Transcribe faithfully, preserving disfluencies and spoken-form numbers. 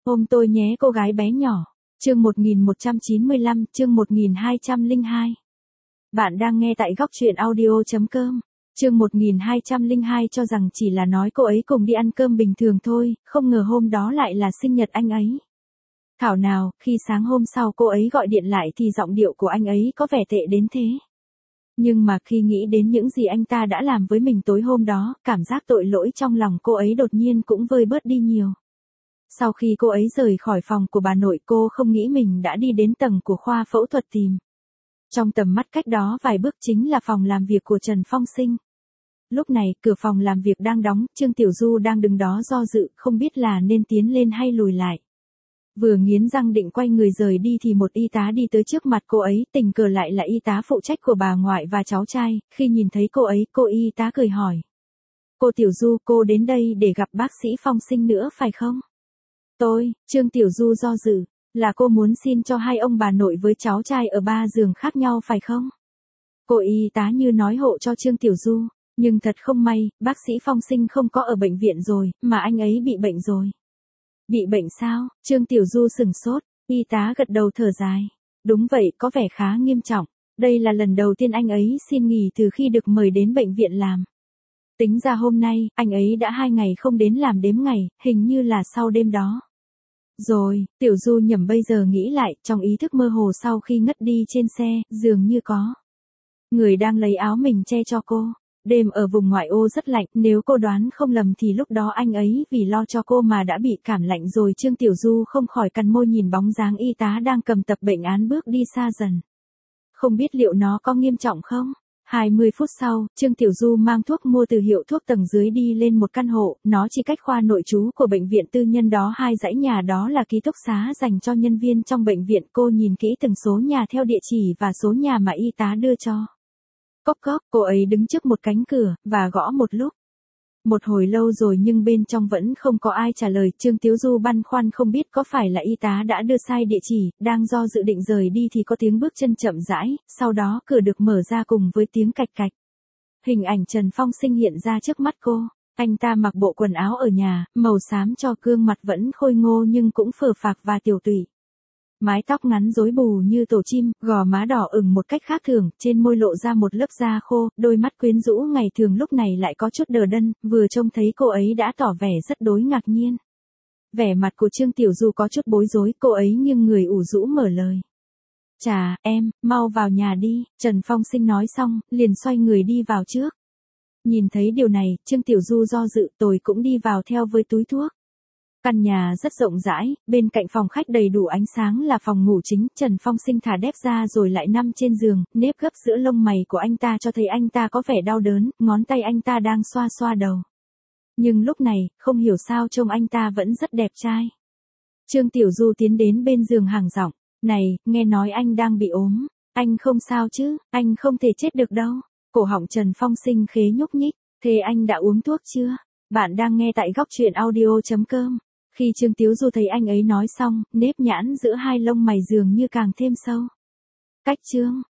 Ôm tôi nhé cô gái bé nhỏ. Chương một nghìn một trăm chín mươi lăm, chương một nghìn hai trăm lẻ hai. Bạn đang nghe tại góc truyện audio chấm com. Chương một nghìn hai trăm lẻ hai cho rằng chỉ là nói cô ấy cùng đi ăn cơm bình thường thôi, không ngờ hôm đó lại là sinh nhật anh ấy. Thảo nào, khi sáng hôm sau cô ấy gọi điện lại thì giọng điệu của anh ấy có vẻ tệ đến thế. Nhưng mà khi nghĩ đến những gì anh ta đã làm với mình tối hôm đó, cảm giác tội lỗi trong lòng cô ấy đột nhiên cũng vơi bớt đi nhiều. Sau khi cô ấy rời khỏi phòng của bà nội, cô không nghĩ mình đã đi đến tầng của khoa phẫu thuật tìm. Trong tầm mắt cách đó vài bước chính là phòng làm việc của Trần Phong Sinh. Lúc này, cửa phòng làm việc đang đóng, Trương Tiểu Du đang đứng đó do dự, không biết là nên tiến lên hay lùi lại. Vừa nghiến răng định quay người rời đi thì một y tá đi tới trước mặt cô ấy, tình cờ lại là y tá phụ trách của bà ngoại và cháu trai. Khi nhìn thấy cô ấy, cô y tá cười hỏi. Cô Tiểu Du, cô đến đây để gặp bác sĩ Phong Sinh nữa phải không? Tôi, Trương Tiểu Du do dự, là cô muốn xin cho hai ông bà nội với cháu trai ở ba giường khác nhau phải không? Cô y tá như nói hộ cho Trương Tiểu Du, nhưng thật không may, bác sĩ Phong Sinh không có ở bệnh viện rồi, mà anh ấy bị bệnh rồi. Bị bệnh sao? Trương Tiểu Du sửng sốt, y tá gật đầu thở dài. Đúng vậy, có vẻ khá nghiêm trọng. Đây là lần đầu tiên anh ấy xin nghỉ từ khi được mời đến bệnh viện làm. Tính ra hôm nay, anh ấy đã hai ngày không đến làm đếm ngày, hình như là sau đêm đó. Rồi, Tiểu Du nhầm bây giờ nghĩ lại, trong ý thức mơ hồ sau khi ngất đi trên xe, dường như có người đang lấy áo mình che cho cô. Đêm ở vùng ngoại ô rất lạnh, nếu cô đoán không lầm thì lúc đó anh ấy vì lo cho cô mà đã bị cảm lạnh rồi. Trương Tiểu Du không khỏi cắn môi nhìn bóng dáng y tá đang cầm tập bệnh án bước đi xa dần. Không biết liệu nó có nghiêm trọng không? hai mươi phút sau, Trương Tiểu Du mang thuốc mua từ hiệu thuốc tầng dưới đi lên một căn hộ, nó chỉ cách khoa nội trú của bệnh viện tư nhân đó hai dãy nhà, đó là ký túc xá dành cho nhân viên trong bệnh viện. Cô nhìn kỹ từng số nhà theo địa chỉ và số nhà mà y tá đưa cho. Cốc cốc, cô ấy đứng trước một cánh cửa, và gõ một lúc. Một hồi lâu rồi nhưng bên trong vẫn không có ai trả lời. Trương Tiểu Du băn khoăn không biết có phải là y tá đã đưa sai địa chỉ, đang do dự định rời đi thì có tiếng bước chân chậm rãi, sau đó cửa được mở ra cùng với tiếng cạch cạch. Hình ảnh Trần Phong Sinh hiện ra trước mắt cô. Anh ta mặc bộ quần áo ở nhà, màu xám cho, gương mặt vẫn khôi ngô nhưng cũng phờ phạc và tiểu tụy. Mái tóc ngắn rối bù như tổ chim, gò má đỏ ửng một cách khác thường, trên môi lộ ra một lớp da khô, đôi mắt quyến rũ ngày thường lúc này lại có chút đờ đẫn, vừa trông thấy cô ấy đã tỏ vẻ rất đối ngạc nhiên. Vẻ mặt của Trương Tiểu Du có chút bối rối, cô ấy nghiêng người ủ rũ mở lời. Chà, em, mau vào nhà đi, Trần Phong Sinh nói xong, liền xoay người đi vào trước. Nhìn thấy điều này, Trương Tiểu Du do dự, tôi cũng đi vào theo với túi thuốc. Căn nhà rất rộng rãi, bên cạnh phòng khách đầy đủ ánh sáng là phòng ngủ chính. Trần Phong Sinh thả dép ra rồi lại nằm trên giường, nếp gấp giữa lông mày của anh ta cho thấy anh ta có vẻ đau đớn, ngón tay anh ta đang xoa xoa đầu. Nhưng lúc này, không hiểu sao trông anh ta vẫn rất đẹp trai. Trương Tiểu Du tiến đến bên giường hàng giọng, này, nghe nói anh đang bị ốm, anh không sao chứ, anh không thể chết được đâu. Cổ họng Trần Phong Sinh khế nhúc nhích, thế anh đã uống thuốc chưa? Bạn đang nghe tại góc truyện audio chấm com. Khi Trương Tiểu Du thấy anh ấy nói xong, nếp nhãn giữa hai lông mày dường như càng thêm sâu. Cách Trương,